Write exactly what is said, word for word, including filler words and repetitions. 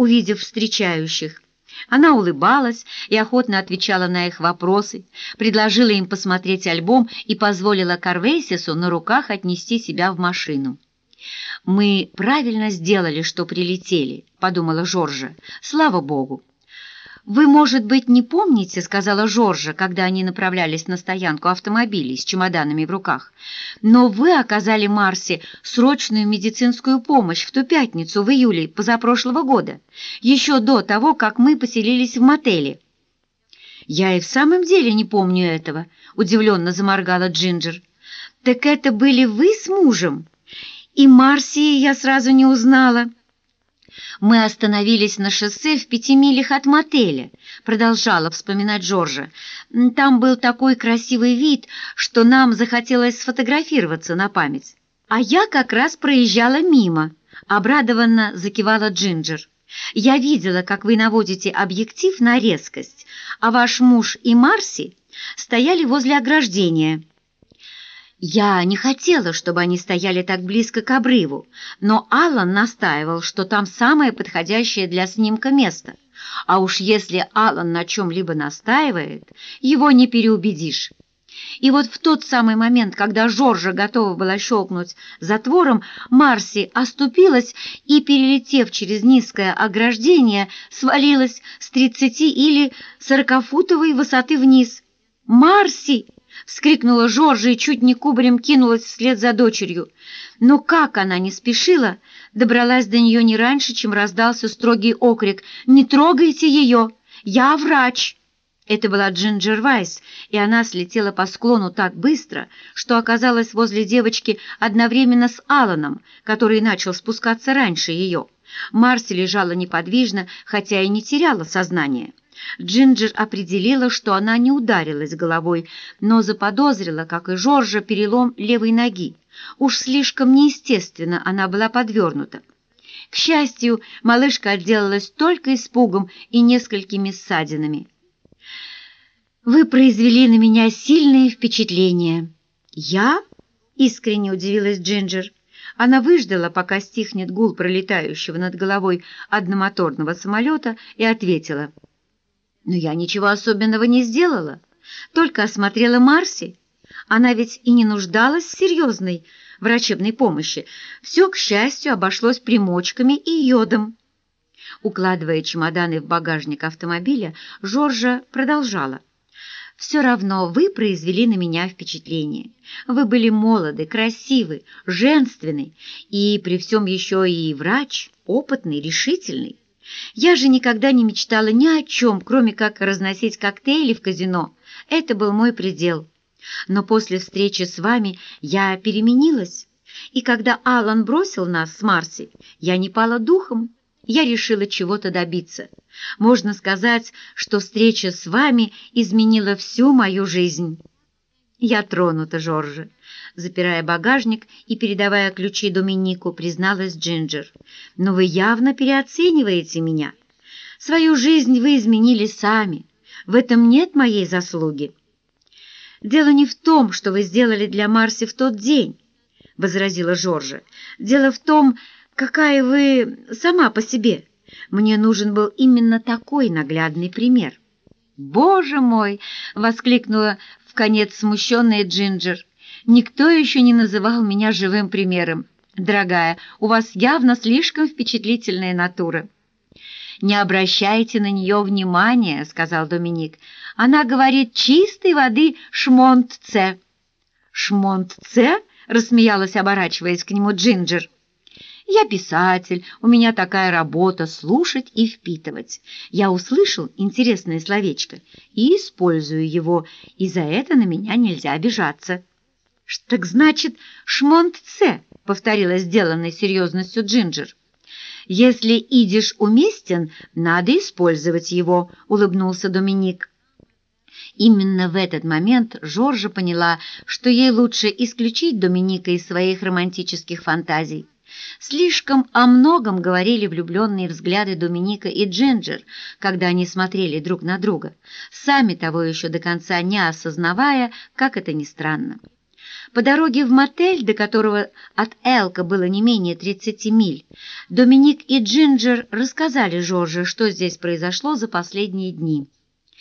увидев встречающих. Она улыбалась и охотно отвечала на их вопросы, предложила им посмотреть альбом и позволила Карвейсису на руках отнести себя в машину. «Мы правильно сделали, что прилетели», — подумала Жоржа. «Слава Богу». «Вы, может быть, не помните, — сказала Жоржа, когда они направлялись на стоянку автомобилей с чемоданами в руках, — но вы оказали Марси срочную медицинскую помощь в ту пятницу в июле позапрошлого года, еще до того, как мы поселились в мотеле». «Я и в самом деле не помню этого», — удивленно заморгала Джинджер. «Так это были вы с мужем? И Марси я сразу не узнала». «Мы остановились на шоссе в пяти милях от мотеля», — продолжала вспоминать Жоржа. «Там был такой красивый вид, что нам захотелось сфотографироваться на память. А я как раз проезжала мимо», — обрадованно закивала Джинджер. «Я видела, как вы наводите объектив на резкость, а ваш муж и Марси стояли возле ограждения». Я не хотела, чтобы они стояли так близко к обрыву, но Аллан настаивал, что там самое подходящее для снимка место. А уж если Аллан на чем-либо настаивает, его не переубедишь. И вот в тот самый момент, когда Жоржа готова была щелкнуть затвором, Марси оступилась и, перелетев через низкое ограждение, свалилась с тридцати или сорокафутовой высоты вниз. «Марси!» — вскрикнула Жоржа и чуть не кубарем кинулась вслед за дочерью. Но как она не спешила, добралась до нее не раньше, чем раздался строгий окрик: «Не трогайте ее! Я врач!» Это была Джинджер Вайс, и она слетела по склону так быстро, что оказалась возле девочки одновременно с Алланом, который начал спускаться раньше ее. Марси лежала неподвижно, хотя и не теряла сознание. Джинджер определила, что она не ударилась головой, но заподозрила, как и Жоржа, перелом левой ноги. Уж слишком неестественно она была подвернута. К счастью, малышка отделалась только испугом и несколькими ссадинами. «Вы произвели на меня сильное впечатление». «Я?» — искренне удивилась Джинджер. Она выждала, пока стихнет гул пролетающего над головой одномоторного самолета, и ответила: «Но я ничего особенного не сделала, только осмотрела Марси. Она ведь и не нуждалась в серьезной врачебной помощи. Все, к счастью, обошлось примочками и йодом». Укладывая чемоданы в багажник автомобиля, Жоржа продолжала: «Все равно вы произвели на меня впечатление. Вы были молоды, красивы, женственны, и при всем еще и врач, опытный, решительный. Я же никогда не мечтала ни о чем, кроме как разносить коктейли в казино. Это был мой предел. Но после встречи с вами я переменилась, и когда Аллан бросил нас с Марси, я не пала духом. Я решила чего-то добиться. Можно сказать, что встреча с вами изменила всю мою жизнь». «Я тронута, Жоржа», — запирая багажник и передавая ключи Доминику, призналась Джинджер. «Но вы явно переоцениваете меня. Свою жизнь вы изменили сами. В этом нет моей заслуги». «Дело не в том, что вы сделали для Марси в тот день», — возразила Жоржа. «Дело в том, какая вы сама по себе. Мне нужен был именно такой наглядный пример». «Боже мой!» — воскликнула вконец смущенная Джинджер. «Никто еще не называл меня живым примером. Дорогая, у вас явно слишком впечатлительная натура». «Не обращайте на нее внимания», — сказал Доминик. «Она говорит чистой воды шмонтце». «Шмонтце?» — рассмеялась, оборачиваясь к нему Джинджер. «Я писатель, у меня такая работа — слушать и впитывать. Я услышал интересное словечко и использую его, и за это на меня нельзя обижаться». «Так значит, шмонтце», — повторила сделанной серьезностью Джинджер. «Если идиш уместен, надо использовать его», — улыбнулся Доминик. Именно в этот момент Жоржа поняла, что ей лучше исключить Доминика из своих романтических фантазий. Слишком о многом говорили влюбленные взгляды Доминика и Джинджер, когда они смотрели друг на друга, сами того еще до конца не осознавая, как это ни странно. По дороге в мотель, до которого от Элка было не менее тридцати миль, Доминик и Джинджер рассказали Жоржу, что здесь произошло за последние дни.